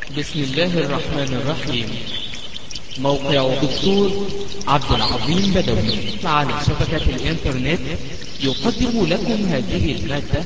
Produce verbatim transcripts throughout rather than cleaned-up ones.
بسم الله الرحمن الرحيم. موقع دكتور عبد العظيم بدوي على شبكة الإنترنت يقدم لكم هذه المادة.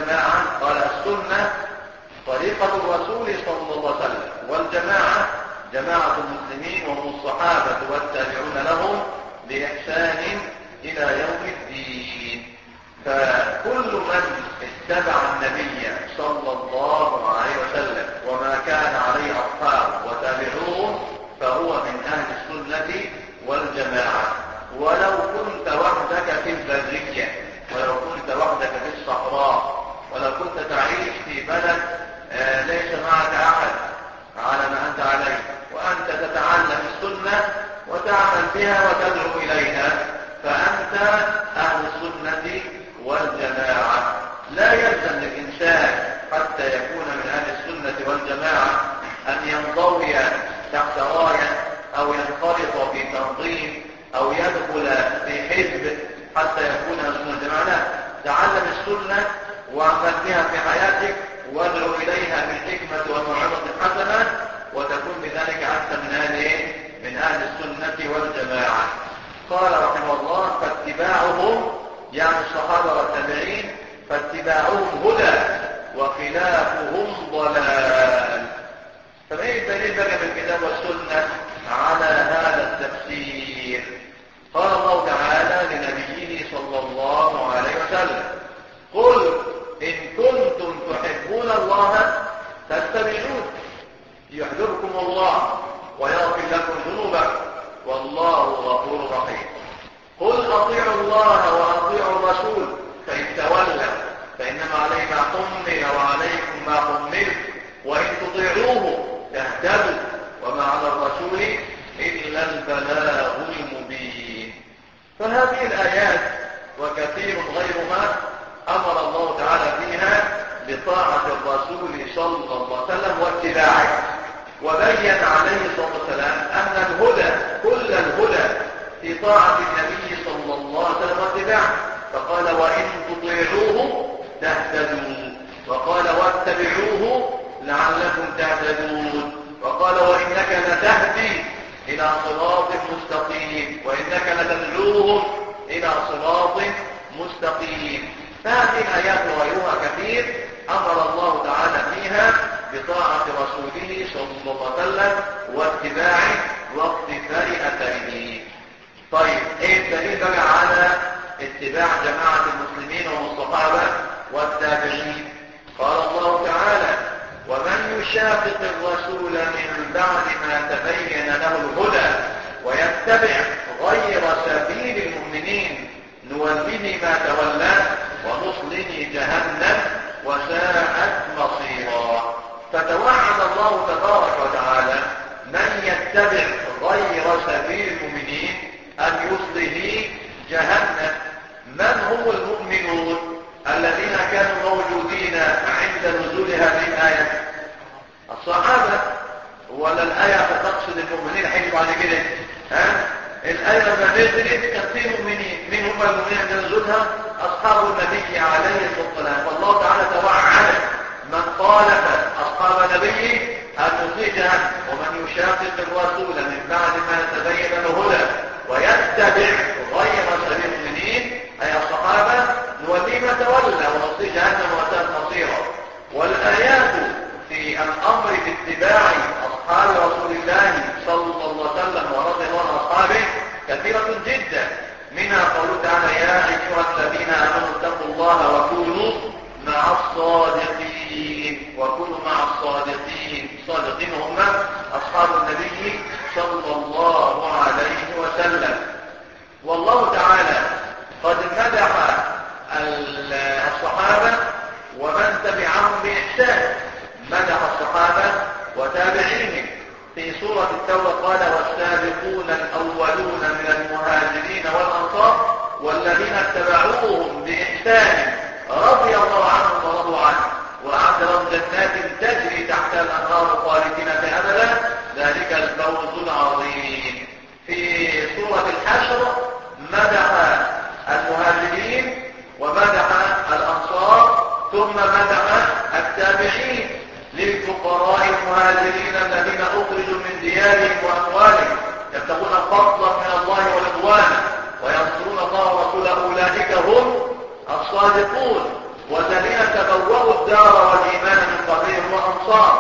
طريقة الرسول صلى الله عليه وسلم، والجماعة جماعة المسلمين وهم الصحابة والتابعون لهم بإحسان إلى يوم الدين. فكل من اتبع النبي صلى الله عليه وسلم وما كان عليه أصحابه وتابعوه فهو من أهل السنة والجماعة. ولو كنت وحدك في البرية، ولو كنت وحدك في الصحراء، ولو كنت تعيش في بلد آه ليس معك أحد على ما أنت عليه، وأنت تتعلم السنة وتعمل بها وتدعو إليها، فأنت أهل السنة والجماعة. لا يلزم للإنسان حتى يكون من أهل السنة والجماعة أن ينضوي تحت راية أو ينخرط في تنظيم أو يدخل في حزب حتى يكون أهل السنة والجماعة. لا، تعلم السنة واعمل بها في حياتك وادعو إليها بالحكمة والموعظة الحسنة، وتكون بذلك أنت من أهل من أهل السنة والجماعة. قال رحمه الله: فاتباعهم يعني الصحابة والتابعين فاتباعهم هدى وخلافهم ضلال. فايه الدليل بقى من الكتاب والسنة على هذا التفسير؟ قال الله تعالى لنبيه صلى الله عليه وسلم: قل إن كنتم تحبون الله فاتبعون يحببكم الله ويغفر لكم ذنوبكم والله غفور رحيم. قل أطيعوا الله وأطيعوا الرسول فإن تولوا فإنما عليه ما حمل وعليكم ما حملتم وإن تطيعوه تهتدوا وما على الرسول إلا البلاغ المبين. فهذه الآيات وكثير غيرها أمر الله تعالى فيها بطاعة الرسول صلى الله عليه وسلم واتباعه، وبين عليه الصلاة والسلام أن الهدى كل الهدى في طاعة النبي صلى الله عليه وسلم واتباعه، فقال: وإن تطيعوه تهتدوا، وقال: واتبعوه لعلكم تهتدون، وقال: وإنك لتهدي إلى صراط مستقيم، وإنك لتدعوهم إلى صراط مستقيم. فهذه الآيات وغيرها كثير أمر الله تعالى فيها بطاعة رسوله صلى الله عليه وسلم واتباعه واقتفاء أثره. طيب ايه الدليل بقى على اتباع جماعة المسلمين والصحابة والتابعين؟ قال الله تعالى: ومن يشاقق الرسول من بعد ما تبين له الهدى ويتبع غير سبيل المؤمنين نوله ما تولى ونصله جهنم وساءت مصيرا. فتوعد الله تبارك وتعالى من يتبع غير سبيل المؤمنين أن يصله جهنم. من هم المؤمنون الذين كانوا موجودين عند نزول هذه الآية؟ الصحابة. ولا الآية تقصد المؤمنين حين بعد كده؟ ها؟ الآية لما نزلت كان في مؤمنين. من هم المؤمنين عند نزولها؟ أصحاب النبي عليه الصلاة والسلام. فالله تعالى توعد من خالف أصحاب نبيه أن يصليه جهنم. ومن يشاقق الرسول من بعد ما تبين له الهدى ويتبع غير سبيل المؤمنين أي الصحابة نوليه ما تولى ونصليه جهنم وساءت مصيرا. والآيات في الأمر باتباع أصحاب رسول الله صلى الله عليه وسلم ورضي الله عن أصحابه كثيرة جدا. منها قوله تعالى: يا أيها الذين آمنوا اتقوا الله وكونوا مع الصادقين. وكونوا مع الصادقين. الصادقين هم أصحاب النبي صلى الله عليه وسلم. والله تعالى قد مدح الصحابة ومن تبعهم بإحسان. مدح الصحابة وتابعيهم في سورة التوبة قال: والسابقون الأولون من المهاجرين والأنصار والذين اتبعوهم بإحسان رضي الله عنهم ورضوا عنه وأعد لهم جنات تجري تحت الأنهار خالدين فيها أبدا ذلك الفوز العظيم. في سورة الحشر مدح المهاجرين ومدح الأنصار ثم مدح التابعين للفقراء المهاجرين الذين أخرجوا من ديارهم وأموالهم يبتغون فضلا من الله ورضوانه وينصرون الله ورسوله أولئك هم الصادقون. والذين تبوأوا الدار والإيمان من قبلهم وأنصار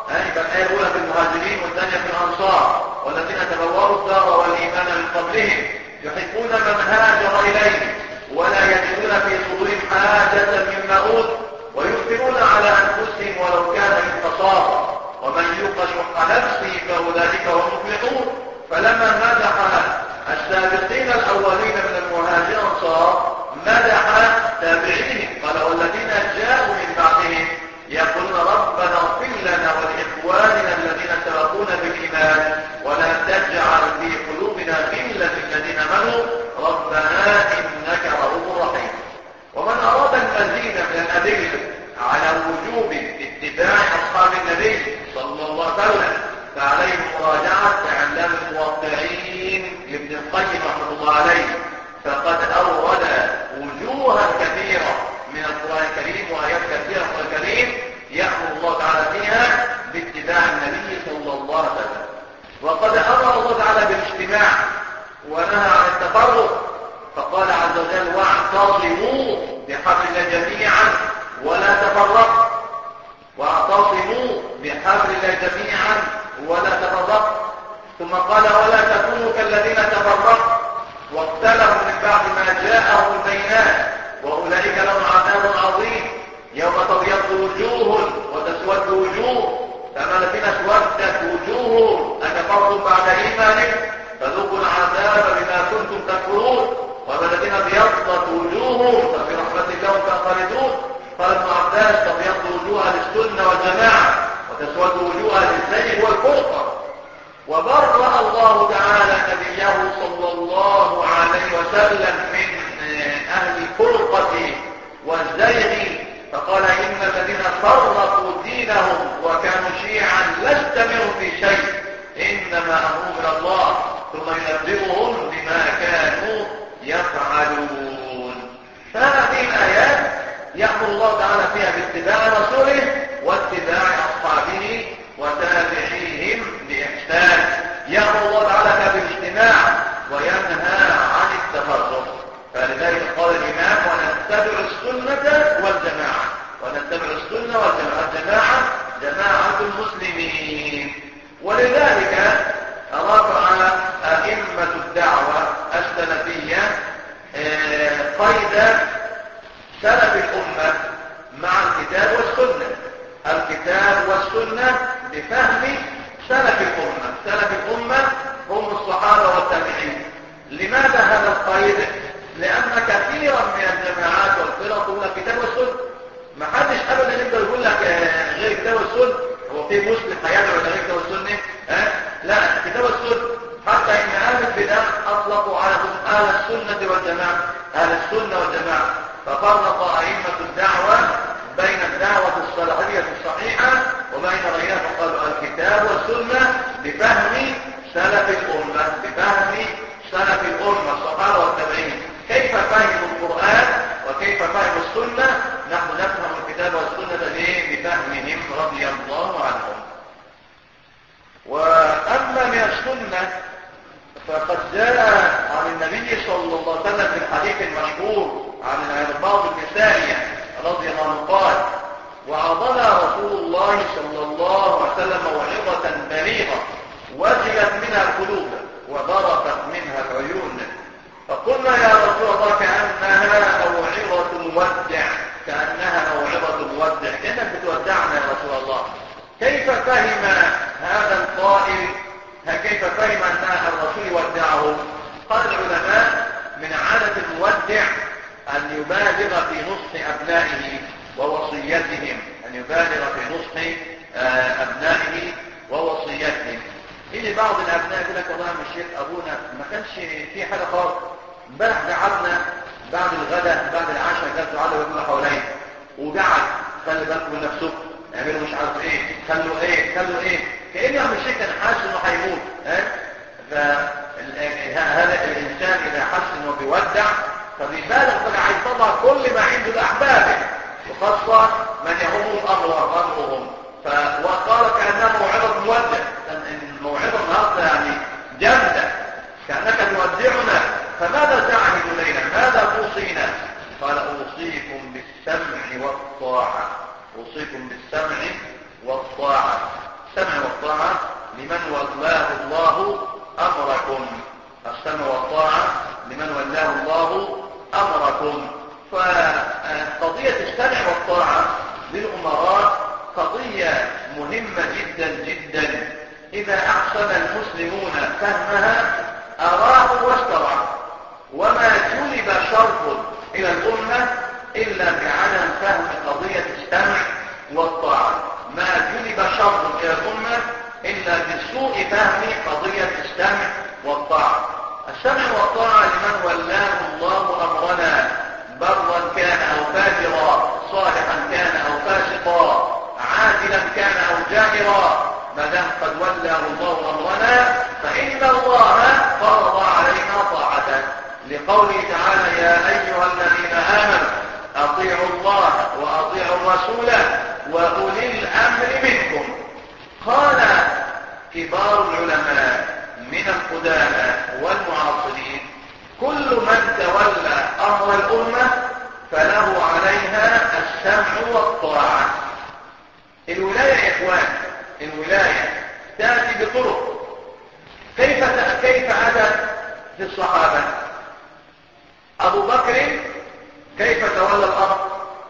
يبقى الآية الأولى في المهاجرين والثانية في الأنصار، والذين تبوأوا الدار والإيمان من قبلهم يحبون من هاجر إليه ولا يجدون في صدورهم حاجة مما أوتوا ويؤثرون على أنفسهم ولو كان من خصاصة ومن يوق شح نفسه فأولئك هم المفلحون. فلما مدح السابقين الأولين من المهاجرين والأنصار مدح تابعيهم، قال والذين جاءوا من بعدهم يقولون ربنا اغفر لنا ولإخواننا الذين سبقونا بالإيمان ولا تجعل في قلوبنا غلا للذين آمنوا ربنا إنك رؤوف رحيم. ومن أراد المزيد من الأدلة على وجوب اتباع أصحاب النبي صلى الله عليه وسلم فعليه مراجعة إعلام الموقعين لابن القيم رحمه الله عليه، فقد أورد وجوها كثيرة من القرآن الكريم وآيات كثيرة من القرآن الكريم يأمر الله تعالى فيها باتباع النبي صلى الله عليه وسلم. وقد أمر الله تعالى بالاجتماع ونهى عن التفرق، فقال عز وجل واعتصموا بحبل الله جميعا ولا تفرقوا، واعتصموا بحبل الله جميعا ولا تفرقوا. ثم قال ولا تكونوا كالذين تفرقوا واختلفوا من بعد ما جاءهم البينات واولئك لهم عذاب عظيم يوم تبيض وجوه وتسود وجوه فما الذين اسودت وجوههم اكفرتم بعد ايمانكم فذوقوا العذاب بما كنتم تكفرون وما الذين ابيضت وجوههم ففي رحمه الله خالدون. قال ابن عباس تبيض وجوه اهل السنه والجماعه وتسود وجوه اهل الزيغ والفرقه. وبرأ الله تعالى نبيه صلى الله عليه وسلم من أهل الفرقة والزيغ، فقال إن الذين فرقوا دينهم وكانوا شيعا لست منهم في شيء إنما أمرهم إلى الله ثم ينبئهم بما كانوا يفعلون. فهذه الآيات يأمر الله تعالى فيها باتباع رسوله واتباع أصحابه وتابعيهم بإحسان. يأمر الله تعالى فيها بالاجتماع وينهى عن التفرق. فلذلك قال الإمام ونتبع السنة والجماعة، ونتبع السنة والجماعة، الجماعة جماعة المسلمين. ولذلك رفع أئمة الدعوة السلفية قيد سلف الأمة مع الكتاب والسنة، الكتاب والسنة بفهم سلف الأمة. سلف الأمة هم الصحابة والتابعين. لماذا هذا القيد؟ لأن كثيرا من الجماعات والفرق تقول لك كتاب والسنة، ما حدش أبدا يقدر يقول لك غير كتاب والسنة. هو في مسلم هيدعو إلى غير كتاب والسنة؟ أه؟ لا، كتاب والسنة. حتى إن أهل البدع أطلقوا على أهل السنة والجماعة، أهل السنة والجماعة. ففرق أئمة الدعوة بين الدعوة الصلاحية الصحيحة وبين غيرها، فقالوا الكتاب والسنة بفهم سلف الأمة، بفهم سلف الأمة الصحابة والتابعين. كيف فهموا القرآن وكيف فهموا السنة؟ نحن نفهم الكتاب والسنة بفهمهم رضي الله عنهم. وأما من السنة فقد جاء عن النبي صلى الله عليه وسلم في الحديث المشهور عن العرباض بن سارية رضي الله عنه قال وعظنا رسول الله صلى الله عليه وسلم موعظة بليغة وجلت منها القلوب وضربت منها العيون، فقلنا يا رسول الله كأنها موعظة مودع، كأنها موعظة مودع، كأنك بتودعنا يا رسول الله. كيف فهم هذا القائل، كيف فهم أن الرسول يودعه؟ قال العلماء من عادة المودع أن يبالغ في نصح أبنائه ووصيتهم، أن يبالغ في نصح أبنائه ووصيتهم. يجي بعض الأبناء يقول لك والله يا الشيخ أبونا ما كانش في حاجة خالص، امبارح قعدنا بعد الغداء بعد العشاء كانت تعالوا يقولوا حواليا وقعد خلي بالكم من نفسكم اعملوا مش عارف ايه خلوا ايه خلوا ايه، كأن يا الشيخ كان حاسس انه هيموت. ها فهذا الانسان اذا حس انه بيودع فبيبالغ بقى عايز يطلع كل ما عنده لاحبابه وخاصه من يهم الامر وامرهم. فقال كانها موعظه مودع، الموعظه النهارده يعني جامده كانك تودعنا، فماذا تعهد الينا؟ ماذا توصينا؟ قال اوصيكم بالسمع والطاعه، اوصيكم بالسمع والطاعه. لمن ولاه الله أمركم. السمع والطاعة لمن ولاه الله أمركم. فقضية السمع والطاعة للأمراء قضية مهمة جدا جدا. إذا أحسن المسلمون فهمها أراه واسترعوا، وما جلب شر إلى الأمة إلا بعدم فهم قضية السمع والطاعة. ما جلب شر إلى الأمة إلا بسوء فهم قضية السمع والطاعة. السمع والطاعة لمن ولاه الله أمرنا، برا كان أو فاجرا، صالحا كان أو فاسقا، عادلا كان أو جائرا، ما دام قد ولاه الله أمرنا فإن الله فرض علينا طاعته، لقوله تعالى: يا أيها الذين آمنوا أطيعوا الله وأطيعوا الرسول وأولي الأمر منكم. قال كبار العلماء من القدامى والمعاصرين: كل من تولى أمر الأمة فله عليها السمع والطاعة. الولاية يا إخوان، الولاية تأتي بطرق. كيف كيف أتت في الصحابة؟ أبو بكر كيف تولى الأمر؟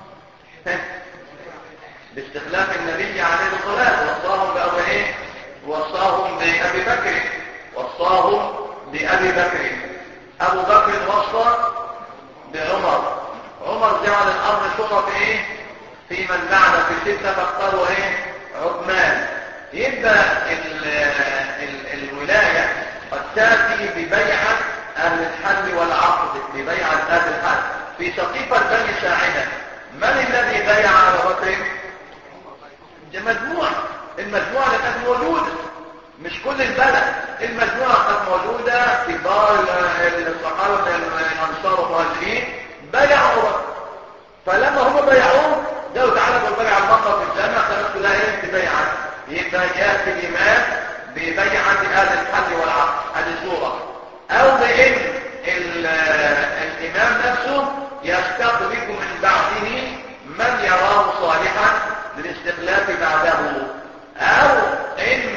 باستخلاف النبي عليه الصلاة والسلام. وصاهم بأبي إيه؟ وصاهم بأبي بكر وصاهم بأبي بكر. أبو بكر وصى بعمر، عمر جعل الأمر شورى في إيه؟ في من بعد في ستة فاختاروا إيه؟ عثمان. يبقى ال ال الولاية قد تأتي ببيعة أهل الحل والعقد، ببيعة أهل الحل. في سقيفة بني ساعدة من الذي بيع على بكر؟ مجموعة، المجموعة اللي كانت موجودة، مش كل البلد، المجموعة كانت موجودة. كبار الصحابة الأنصار والمهاجرين بيعوا بكر، فلما هم بيعوه قالوا تعالى بالبيع المرة في الجامعة خلصت لها ايه ببيعة. يبقى يأتي الإمام ببيعة أهل الحل والعقد، هذه صورة. أو بإن الإمام نفسه يستخلف من بعده من يراه صالحا للاستخلاف بعده، أو إن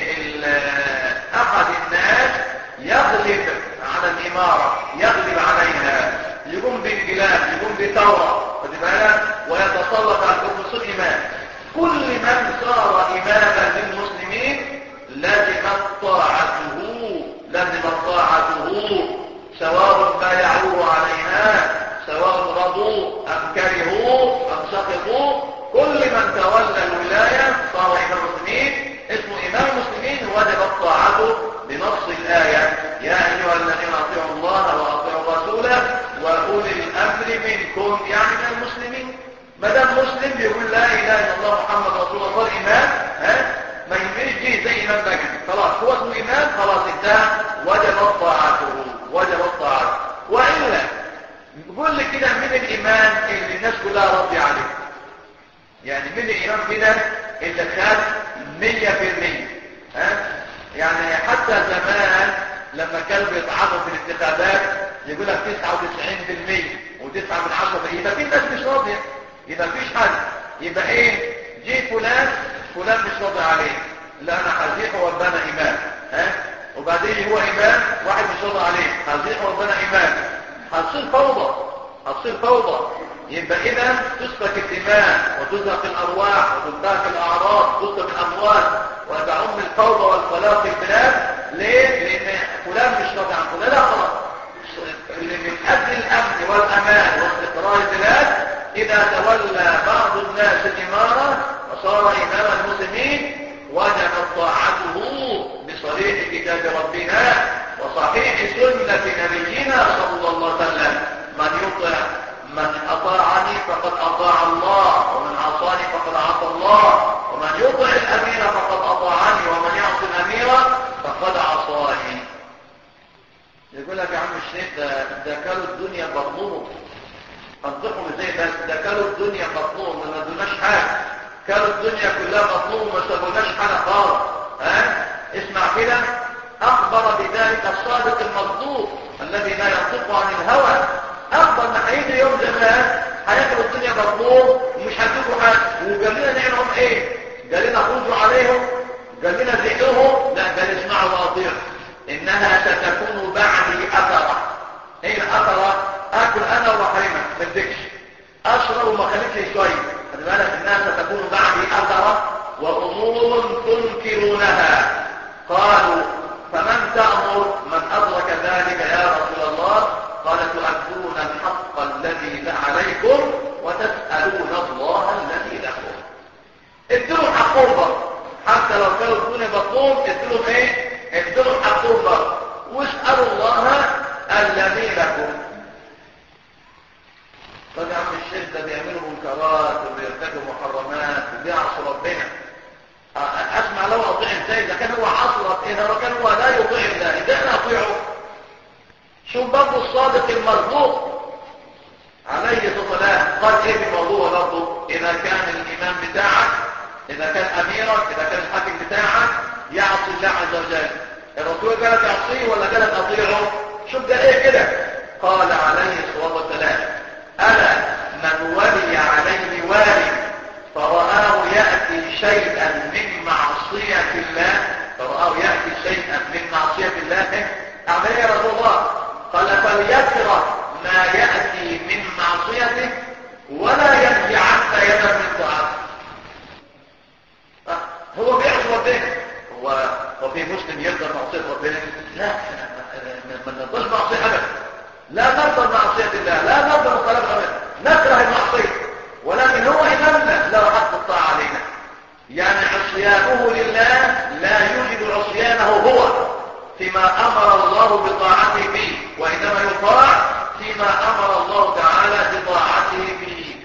أحد الناس يغلب على الإمارة، يغلب عليها، يقوم بانقلاب، يقوم بثورة ويتسلط على الرسول إمام. كل من صار إماما للمسلمين لازمت طاعته، لازمت طاعته، سواء بايعوه عليها، سواء رضوا أم كرهوا أم سخطوا. كل من تولى الولاية صار إمام المسلمين، اسمه إمام المسلمين، وجبت طاعته بنص الآية: يا أيها الذين أطيعوا الله وأطيعوا الرسول وأولي الأمر منكم، يعني من المسلمين. ما دام مسلم بيقول لا إله إلا الله محمد رسول الله، إمام، ها ما يمشي زي إمام بكر، خلاص هو اسمه إمام، خلاص انتهى، وجبت طاعته، وجبت طاعته. وإلا بيقول لي كده: من الإمام اللي الناس كلها راضية عليه؟ يعني من الإمام كده اللي خد مية في المية؟ ها يعني حتى زمان لما كانوا بيتعاطوا في الانتخابات يقول لك تسعة وتسعين بالمية وتسعة من عشرة بالمية، يبقى في ناس مش راضية، يبقى فيش حد. يبقى ايه؟ جه فلان فلان مش راضي عليه، لا انا هزيحه وابانا امام، ها وبعدين هو امام واحد مش راضي عليه، هزيحه وابانا امام، هتصير فوضى، هتصير فوضى. يبقى اذا تسفك الدماء وتزهق الارواح وتنتهك الاعراض وتسفك الاموال وتعم الفوضى والخلاف في البلاد. ليه؟ لان فلان مش راضي عن فلان، لا خلاص. اللي من اجل الامن والامان واستقرار البلاد اذا تولى بعض الناس الاماره وصار امام المسلمين وجبت طاعته بصريح كتاب ربنا وصحيح سنه نبينا صلى الله عليه وسلم: من يطع من أطاعني فقد أطاع الله، ومن عصاني فقد عصى الله، ومن يطع الأمير فقد أطاعني، ومن يعصي الأمير فقد عصاني. يقول لك يا عم الشيخ ده, ده كانوا الدنيا بطنهم، انطقهم ازاي بس؟ ده كانوا الدنيا بطنهم، ما ادوناش حاجة، كانوا الدنيا كلها بطنهم ما سابوناش حاجة خالص. ها اسمع كده: أخبر بذلك الصادق المصدوق الذي لا ينطق عن الهوى، أخبر ان هيجي يوم زمان هياكلوا الدنيا مطلوب ومش هتجيبوا حاجه، وقال لنا نعملهم ايه؟ قال لنا خرجوا عليهم قال لنا ذكرهم؟ لا، قال اسمعوا واطيعوا، انها ستكون بعدي اثره. ايه الاثره؟ اكل انا ورحيمه ما تدكش، اشرب وما خليكش شويه. خلي بالك انها ستكون بعدي اثره وامور تنكرونها. قالوا فمن تأمر؟ من أدرك ذلك يا رسول الله؟ قال تؤدون الحق الذي عليكم وتسألون الله الذي لكم. ادلوا حقهم، حتى لو كانوا دون بطنهم ادلوا ايه؟ ادلوا حقهم واسألوا الله الذي لكم. طب يا عم الشيخ ده بيعملوا منكرات وبيرتكبوا محرمات وبيعصوا ربنا، اسمع لو اطيع ازاي؟ اذا كان هو عصرت اذا كان هو لا يطيع الله اذا انا اطيعه. شوف برضه الصادق المصدوق عليه الصلاه والسلام قال ايه في الموضوع برضه؟ اذا كان الامام بتاعك، اذا كان اميرك، اذا كان الحاكم بتاعك يعصي الله عز وجل، الرسول قال تعصيه ولا قال اطيعه؟ شوف ده ايه كده؟ قال عليه الصلاه والسلام الا من ولي عليه والي فرآه يأتي شيئا من معصية الله، فرآه يأتي شيئا من معصية الله، أعمل ايه يا رسول الله؟ قال فليكره ما يأتي من معصيته ولا ينزعن يدا من طاعته. هو بيعصي ربنا، هو وفي مسلم يرضى معصية ربنا؟ لا، ما نرضاش معصية أبدا، لا نرضى معصية الله، لا نرضى مخالفة أبدا، نكره المعصية، ولكن هو إمامنا له حق الطاعة علينا. يعني عصيانه لله لا يوجد عصيانه هو فيما أمر الله بطاعته فيه، وإنما يطاع فيما أمر الله تعالى بطاعته فيه.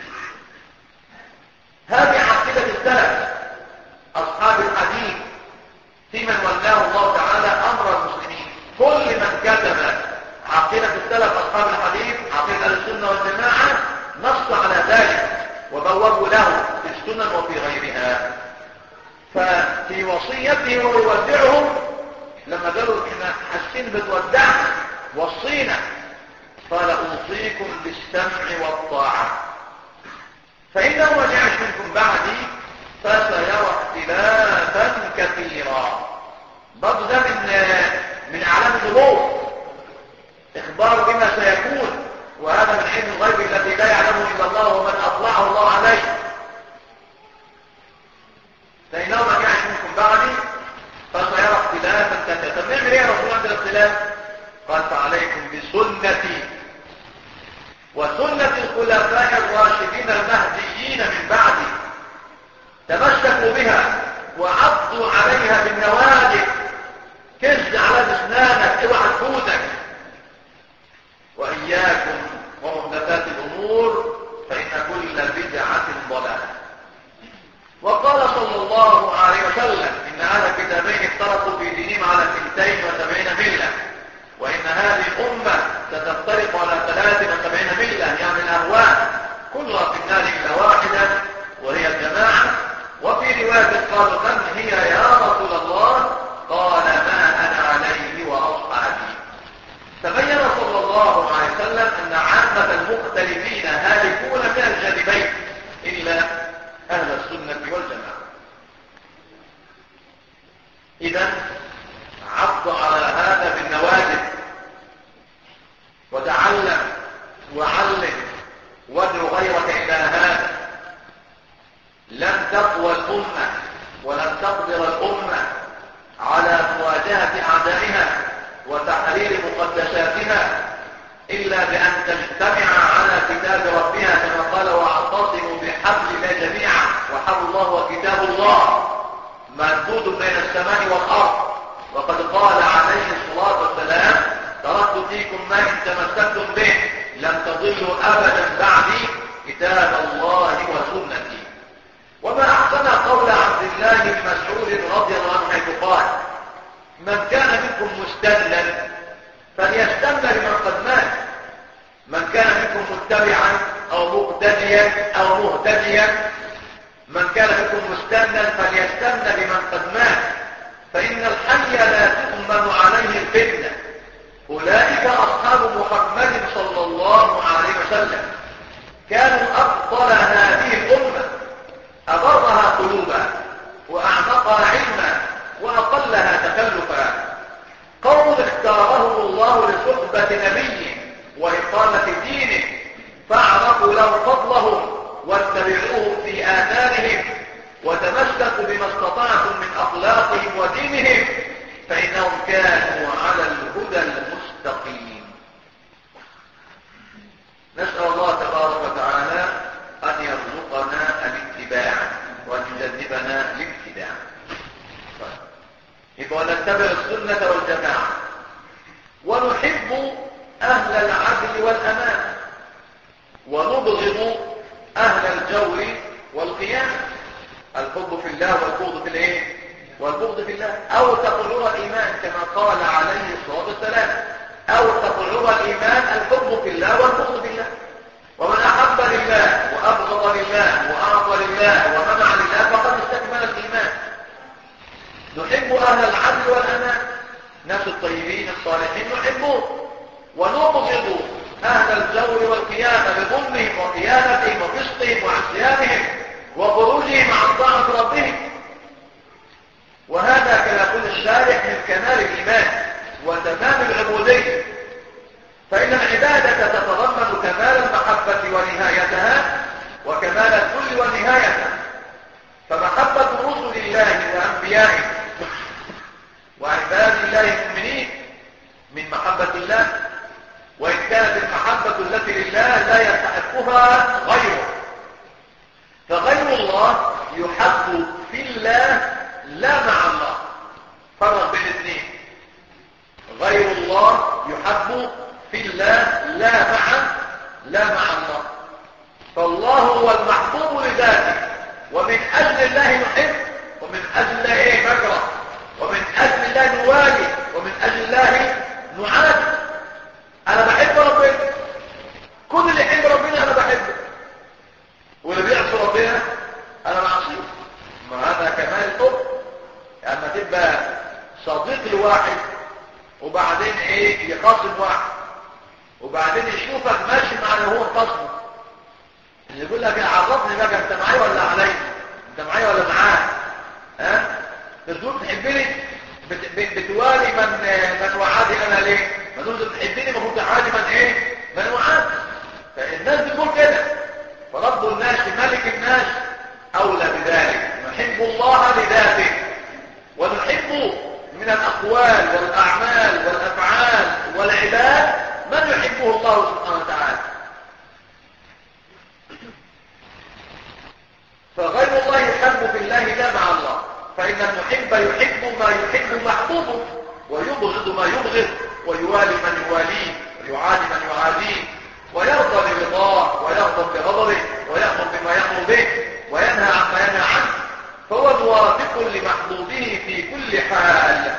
هذه عقيدة السلف أصحاب الحديث في من ولاه الله تعالى أمر المسلمين. كل من كتب عقيدة السلف أصحاب الحديث، عقيدة السنة والجماعة، نص على ذلك وبوابوا له في السنن وفي غيرها. ففي وصيته ويودعهم لما قالوا احنا حاسين بتودعنا وصينا، قال اوصيكم بالسمع والطاعه فانه من يعش منكم بعدي فسيرى اختلافا كثيرا. برضه ده من من اعلام النبوه، اخبار بما سيكون، وهذا من علم الغيب الذي لا يعلمه الا الله ومن اطلعه الله عليه. فإنه من يعش منكم بعدي فسيرى اختلافا كثيرا. طب نعمل ايه يا رسول الله عند الاختلاف؟ قال فعليكم بسنتي وسنة الخلفاء الراشدين المهديين من بعدي، تمسكوا بها وعضوا عليها بالنواجذ، كز على اسنانك اوعى تفوتك. واياكم ومحدثات الامور فان كل بدعة ضلالة. وقال صلى الله عليه وسلم ان اهل الكتابين افترقوا في دينهم على اثنتين وسبعين ملة، وان هذه الامة ستفترق على ثلاث وسبعين ملة، يعني الاهواء كلها في النار الا واحدة وهي الجماعة. وفي رواية قالوا من هي يا رسول الله؟ قال ما انا عليه واصحابي. تبين صلى الله عليه وسلم ان عامة المختلفين هالكون من الجانبين الا اهل السنة والجماعة. اذا عض على هذا بالنواجذ وتعلم وعلم وادعو غيرك الى هذا. لن تقوى الامة ولن تقدر الامة على مواجهة اعدائها وتحرير مقدساتها الا بان تجتمع على كتاب ربها كما قال واعتصموا بحبل الله جميعا، وحبل الله وكتاب الله ممدود بين السماء والارض. وقد قال عليه الصلاة والسلام تركت فيكم ما ان تمسكتم به لن تضلوا ابدا بعدي كتاب الله وسنتي. وما احسن قول عبد الله بن مسعود رضي الله عنه حيث قال من كان منكم مستدلا فليستمل بمن قد مات، من كان منكم متبعا او مقتديا او مهتديا، من كان منكم مستنا فليستن بمن قد مات، فان الحي لا تؤمن عليه الفتنه. اولئك اصحاب محمد صلى الله عليه وسلم، كانوا افضل هذه الامه، ابرها قلوبا واعمقها علما وتعالى. قوم اختارهم الله لصحبة نبيه وإقامة دينه فاعرفوا له فضلهم واتبعوهم في آثارهم وتمسكوا بما استطعتم من أخلاقهم ودينهم فإنهم كانوا على الهدى المستقيم. نسأل الله تبارك وتعالى أن يرزقنا الاتباع وأن يجنبنا الابتداع. يبقى نتبع السنة والجماعة ونحب أهل العدل والأمان ونبغض أهل الجور والخيانة. الحب في الله والبغض في الايه؟ والبغض في الله. أو تقلوا الإيمان كما قال عليه الصلاة والسلام، أو تقلوا الإيمان الحب في الله والبغض في الله. ومن أحب لله وأبغض لله وأعطى لله ومنع لله فقد استكمل الإيمان. نحب أهل العدل والأمان، ناس الطيبين الصالحين نحبهم، ونبغض أهل الجور والخيانة بظلمهم وخيانتهم وفسقهم وعصيانهم وخروجهم عن طاعة ربهم. وهذا كما يقول الشارح من كمال الإيمان وتمام العبودية، فإن العبادة تتضمن كمال المحبة ونهايتها وكمال الكل ونهايتها. فمحبة رسل الله وأنبيائه وعباد الله المؤمنين من محبة الله، وإن كانت المحبة التي لله لا يستحقها غيره. فغير الله يحب في الله لا مع الله. فرق بين الاثنين. غير الله يحب في الله لا مع لا مع الله. فالله هو المحبوب لذاته، ومن أجل الله نحب، ومن أجل الله إيه نكره، ومن أجل الله نوالي، ومن أجل الله نعادي. أنا بحب ربنا، كل اللي يحب ربنا أنا بحبه، واللي بيعصي ربنا أنا معصيه. ما هذا كمال الحب. أما تبقى صديق لواحد وبعدين إيه يخاصم واحد، وبعدين يشوفك ماشي مع اللي هو خصمه، اللي يقول لك عرفني بقى أنت معايا ولا عليا، أنت معايا ولا معاك، ها؟ تقول تحبني بتوالي من من وعادي أنا ليه؟ ما تقول تحبني المفروض تعادي من إيه؟ من وعادي. فالناس بتقول كده، فرب الناس ملك الناس أولى بذلك. نحب الله لذاته، ونحب من الأقوال والأعمال والأفعال والعباد من يحبه الله سبحانه وتعالى. فغير الله يحب في الله لا مع الله. فإن المحب يحب ما يحب محبوبه، ويبغض ما يبغض، ويوالي من يواليه، ويعادي من يعاديه، ويرضى برضاه ويغضب بغضبه، ويأمر بما يأمر به، وينهى عما ينهى عنه. فهو موافق لمحبوبه في كل حال.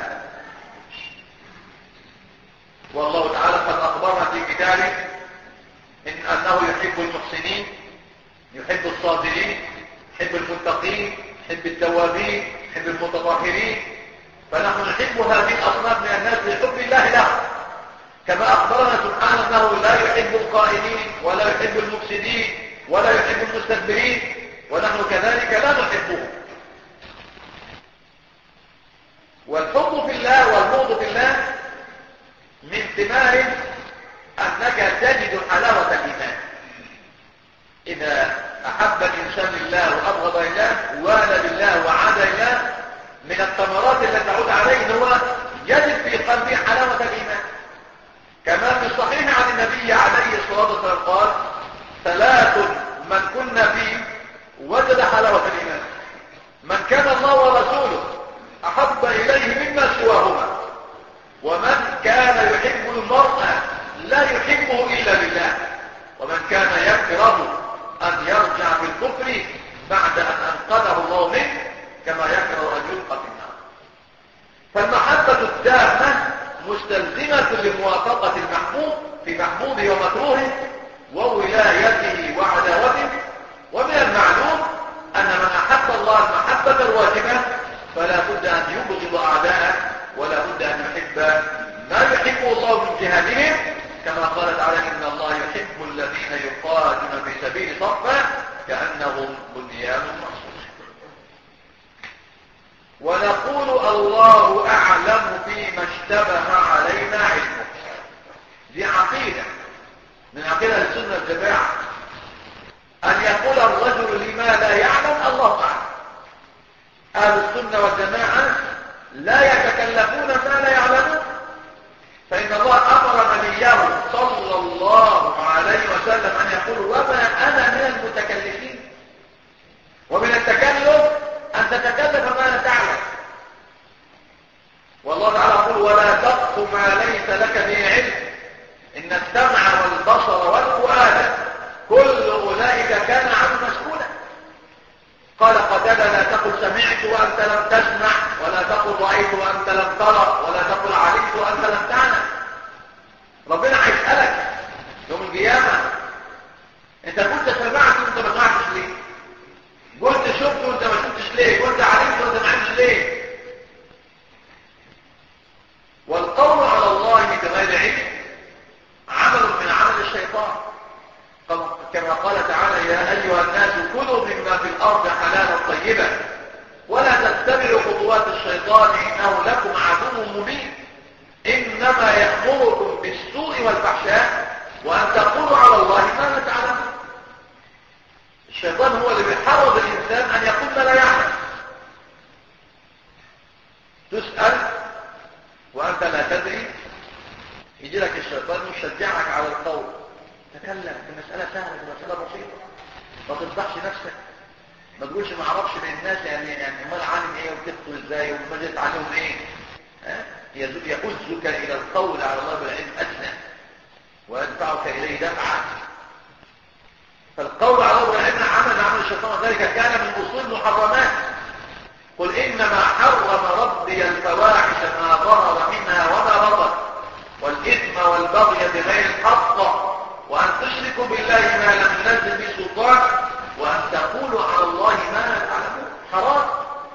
والله تعالى قد أخبرنا في كتابه إن أنه يحب المحسنين، يحب الصابرين، يحب المتقين، يحب التوابين، يحب المتطهرين. فنحن نحب هذه الأصناف من الناس لحب الله له، كما أخبرنا سبحانه أنه لا يحب القائلين ولا يحب المفسدين ولا يحب المستكبرين، ونحن كذلك لا نحبه. والحب في الله والبغض في الله من ثمار أنك تجد حلاوة الإيمان. إذا أحب الإنسان لله وأبغض لله والى لله وعاد لله، من الثمرات التي تعود عليه هو يجد في قلبه حلاوة الإيمان. كما في الصحيح عن النبي عليه الصلاة والسلام قال: ثلاث من كن فيه وجد حلاوة الإيمان: من كان الله ورسوله أحب إليه مما سواهما، ومن كان يحب المرء لا يحبه إلا لله، ومن كان يكره أن يرجع بالكفر بعد أن أنقذه الله منه كما يكره أن يلقى في النار. فالمحبة التامة مستلزمة لموافقة المحبوب في محبوبه ومكروهه وولايته وعداوته. ومن المعلوم أن من أحب الله المحبة الواجبة فلا بد أن يبغض أعداءه، ولا بد أن يحب ما يحبه الله من جهادهم، كما قال تعالى: إن الله يحب الذين يقاتلون في سبيل صفا كأنهم بنيان مرصوص. ونقول الله أعلم في اشتبه علينا علمه. دي عقيدة من عقيدة السنة والجماعة، أن يقول الرجل لما لا يعلم الله أعلم. أهل السنة والجماعة لا يتكلفون ما لا يعلمون، فإن الله أمر نبيه صلى الله عليه وسلم أن يقول وما أنا من المتكلفين. ومن التكلف أن تتكلف ما لا تعلم. والله تعالى يقول ولا تقف ما ليس لك به علم إن السمع والبصر والفؤاد كل أولئك كان عنه مسؤولا. قال قتادة لا تقل سمعت وأنت لم تسمع، ولا تقل رأيت وأنت لم ترى، ولا تقل علمت وأنت لم تعلم. ربنا هيسألك يوم القيامة انت كنت سمعت وانت ما سمعتش ليه؟ قلت شفت وانت ما شفتش ليه؟ قلت علمت وانت ما علمتش ليه؟ والقول على الله بغير علم عمل من عمل الشيطان، كما قال تعالى يا أيها الناس كلوا مما في الأرض حلالا طيبا ولا تتبعوا خطوات الشيطان إنه لكم عدو مبين إنما يأمركم بالسوء والفحشاء وأن تقولوا على الله ما لا تعلمون. الشيطان هو اللي بيحرض الإنسان أن يقول ما لا يعلم. تسأل وأنت لا تدري، يجي لك الشيطان يشجعك على القول. تكلم، دي مسألة سهلة، دي مسألة بسيطة، ما تفضحش نفسك، ما تقولش ما اعرفش من الناس يعني يعني امال عالم ايه وبتكتب ازاي ومجلس عليهم ايه. ها يؤذك الى القول على الله بالعلم ادنى ويدفعك اليه دفعا. فالقول على الله بالعلم عمل عمل الشيطان، ذلك كان من اصول المحرمات. قل انما حرم ربي الفواحش ما ظهر منها وما بطن والاثم والبغي بغير الحق وان تشركوا بالله ما لم ينزل به سلطان وان تقولوا على الله ما لا تعلمون. حرام.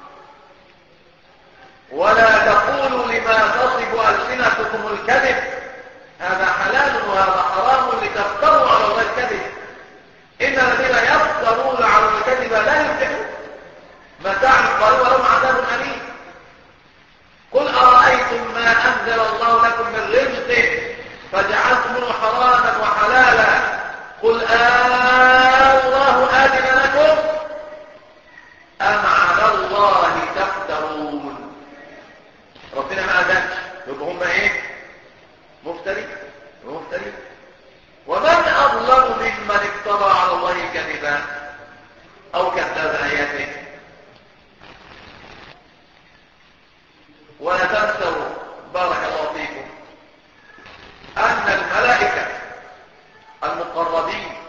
ولا تقولوا لما تصف ألسنتكم الكذب هذا حلال وهذا حرام لتفتروا على الله الكذب إن الذين يفترون على الكذب لا يفلحون متاع قليل ولهم عذاب أليم. قل أرأيتم ما أنزل الله لكم من رزق فجعلتم منه حراما وحلالا قل آه الله آذن لكم أم على الله تفترون. ربنا ما أذنش يبقى هم إيه؟ مفتري مفتري. ومن أظلم ممن افترى على الله كذبا أو كذب آياته. ولا تنسوا بارك الله فيكم أن الملائكة المقربين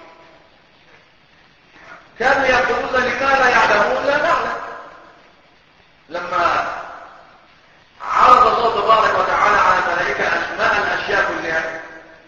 كانوا يقولون لما لا يعلمون لا نعلم. لما عرض الله تبارك وتعالى على الملائكة أسماء الأشياء كلها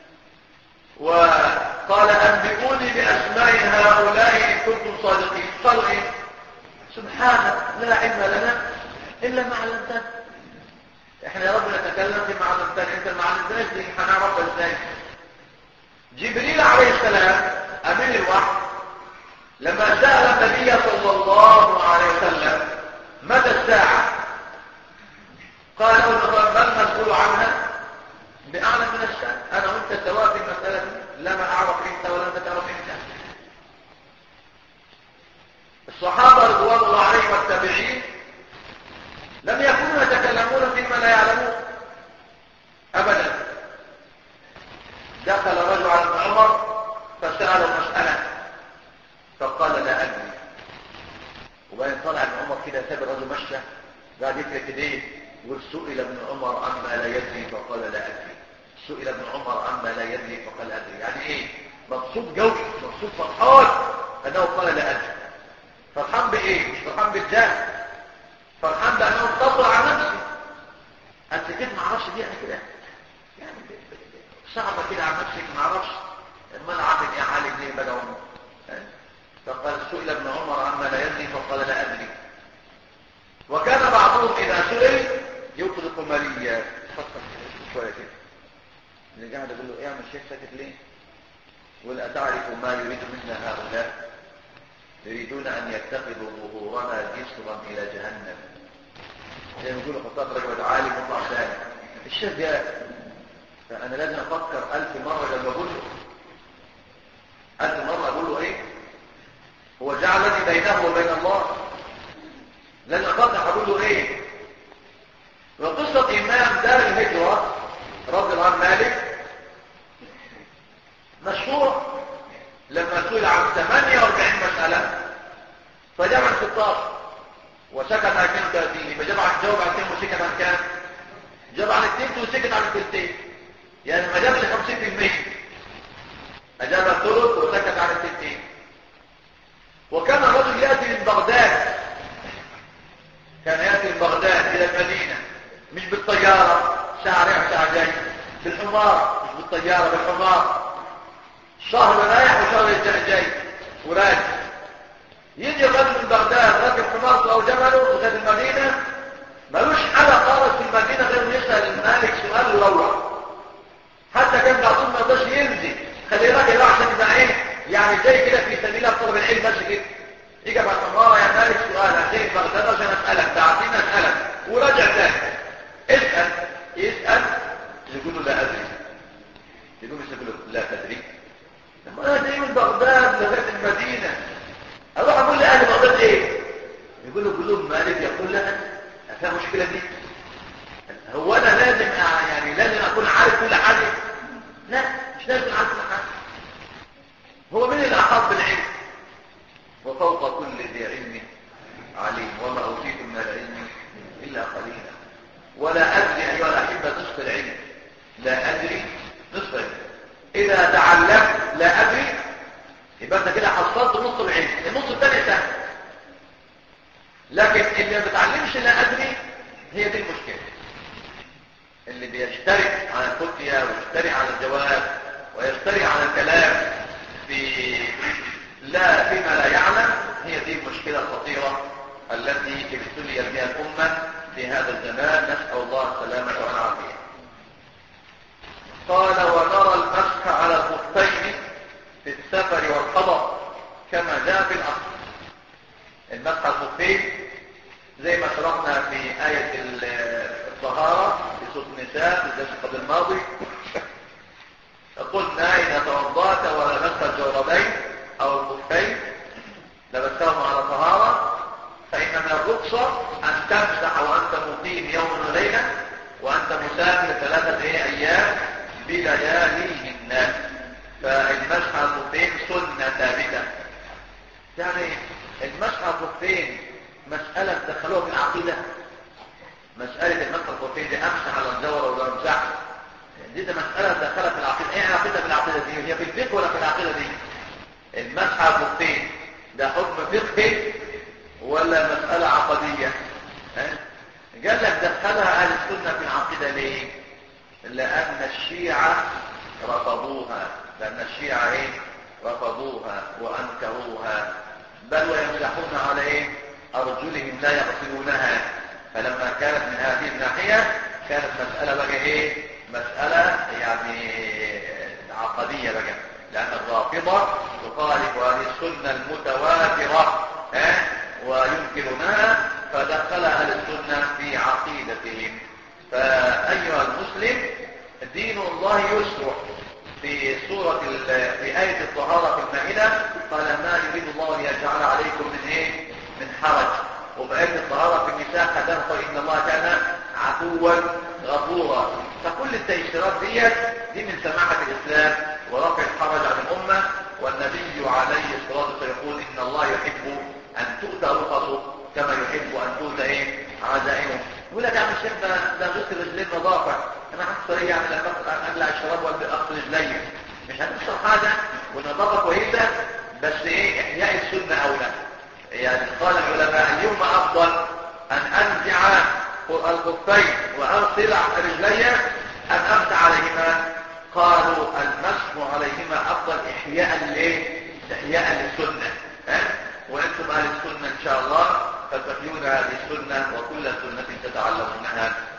وقال أنبئوني بأسماء هؤلاء إن كنتم صادقين قالوا إيه؟ سبحانك لا علم لنا إلا ما علمتنا. احنا يا رب نتكلم فيما علمتنا، انت ما علمتناش دي هنعرفها ازاي؟ جبريل عليه السلام امين الوحي لما سأل النبي صلى الله عليه وسلم متى الساعة قال له ما المسؤول عنها بأعلم من الساعة. انا وانت سواء في المسألة دي لا ما اعرف انت ولا انت تعرف انت. الصحابة رضوان الله عليهم والتابعين لم يكونوا يتكلمون فيما لا يعلمون ابدا. دخل رجل على ابن عمر فسأله مسألة فقال لا ادري. وبعدين طلع ابن عمر كده ساب الرجل مشى قاعد يفرك ايديه يقول سئل ابن عمر عما لا يدري فقال لا ادري. سئل ابن عمر عما لا يدري فقال ادري. يعني ايه؟ مبسوط قوي، مبسوط فرحان انه قال لا ادري. فرحان بايه؟ مش فرحان بالجهل، فرحان بانه انتصر على نفسه. انت كده ما اعرفش دي انا كده يعني صعبه كده على نفسك ما اعرفش امال عامل ايه عالم ليه بقى عمر. فقال سئل ابن عمر عما لا يدري فقال لا ادري. وكان بعضهم اذا سئل يطلق ماليا فكر شويه كده اللي قاعد يقول له ايه يا عم الشيخ ساكت ليه؟ يقول اتعرف ما يريد منا هؤلاء يريدون ان يتخذوا ظهورنا جسرا الى جهنم. زي ما يقولوا خطاب رجل عالم وطلع ثاني. الشيخ جاء، فأنا لازم أفكر ألف مرة لما أقول له، ألف مرة أقول له إيه؟ هو جعلني بينه وبين الله، لازم أفكر أقول له إيه؟ وقصة إمام دار الهجرة رضي الله عنه مالك مشهور لما سئل عن ثمانية وأربعين مسألة فجمع ستاشر وسكت عن اثنين وثلاثين، يبقى جاب عن جاوب عن اثنين وسكت عن كام؟ جاب عن الثلث وسكت عن الثلثين، يعني ما جابش خمسين بالمية، اجاب الثلث وسكت عن الثلثين. وكان الرجل ياتي من بغداد، كان ياتي من بغداد الى المدينه مش بالطياره ساعه رايح ساعه جاي، بالحمار، مش بالطياره بالحمار، شهر رايح وشهر جاي وراجع. يجي الرجل من بغداد راكب حمارته او جمله لغايه المدينه، ملوش حاجه خالص في المدينه غير يسال المالك سؤال ويروح. حتى كان بعضهم ما يقدرش ينزل، خلي الراجل عشان يبقى ايه يعني زي كده في سبيل طلب العلم ماشي كده، يجي على الحماره يا مالك سؤال هتيجي بغداد عشان اسالك، بعدين اسالك وراجع تاني. اسال يسال يقول له لا ادري، يقول له لا تدري. لما انا جاي من بغداد لغايه المدينه اروح اقول لاهل بغداد ايه؟ يقول له قلوب مالك يقول لها فيها مشكله دي؟ هو انا لازم يعني لازم اكون عارف كل حاجه؟ لا مش لازم اعرف كل حاجه. هو من اللي احاط بالعلم؟ وفوق كل ذي علم عليم، وما اوتيتم من العلم الا قليلا. ولا ادري ايها الاحبه نصف العلم، لا ادري نصف العلم. اذا تعلمت لا ادري يبقى انت كده حصلت نص العلم، النص الثاني سهل. لكن اللي ما بتعلمش لا ادري هي دي المشكله، اللي بيشترك على الفتية ويشترك على الجواب ويشترك على الكلام في لا فيما لا يعلم، هي دي المشكله الخطيره التي ابتليت بها الامه في هذا الزمان، نسال الله السلامه والعافيه. قال ونرى المسح على الخفين في السفر والحضر كما جاء في الاصل. المسح على الخفين زي ما شرحنا في آية الطهارة في سورة النساء في الدرس قبل الماضي، قلنا إذا توضأت ولبست الجوربين أو الخفين لبستهم على طهارة فإن من الرخصة أن تمسح وأنت مقيم يوم وليلة وأنت مسافر ثلاثة أيام بلياليهن. فالمسح على الخفين سنة ثابتة. يعني المسح على الخفين مسألة دخلوها في العقيدة، مسألة المسح على الخفين دي أمسح على الجورة ولا أمسح، دي ده مسألة دخلها في العقيدة. إيه علاقتها بالعقيدة دي؟ هي في الفقه ولا في العقيدة دي؟ المسح على الخفين ده حكم فقهي ولا مسألة عقدية؟ ها؟ قال لك دخلها أهل السنة في العقيدة ليه؟ لأن الشيعة رفضوها، لأن الشيعة إيه؟ رفضوها وأنكروها، بل ويمسحون على إيه؟ أرجلهم لا يغسلونها. فلما كانت من هذه الناحية كانت مسألة بقى إيه؟ مسألة يعني عقدية بقى، لأن الرافضة تخالف أهل السنة المتواترة ها وينكرونها، فدخل أهل السنة في عقيدتهم. فأيها المسلم دين الله يسر. في سورة في آية الطهارة في المائدة قال ما يريد الله ليجعل عليكم من ايه؟ من حرج. وفي آية الطهارة في النساء قال إن الله كان عفوا غفورا. فكل التيسيرات ديت دي من سماحة الإسلام ورفع الحرج عن الأمة. والنبي عليه الصلاة والسلام يقول إن الله يحب أن تؤتى رخصه كما يحب أن تؤتى ايه؟ عزائمه. يقول لك يا عم الشيخ ده غسل رجلين نظافة، انا هحصل ايه يعني لما اقلع الشراب واغسل رجلي؟ مش هتحصل حاجه والنظافه كويسه، بس ايه احياء السنه اولى. يعني قال العلماء اليوم افضل ان انزع الخفين واغسل رجلي ان امسح عليهما؟ قالوا المسح عليهما افضل احياء لايه؟ احياء للسنه. ها وانتم اهل السنه ان شاء الله فتحيون هذه السنه وكل سنه تتعلمونها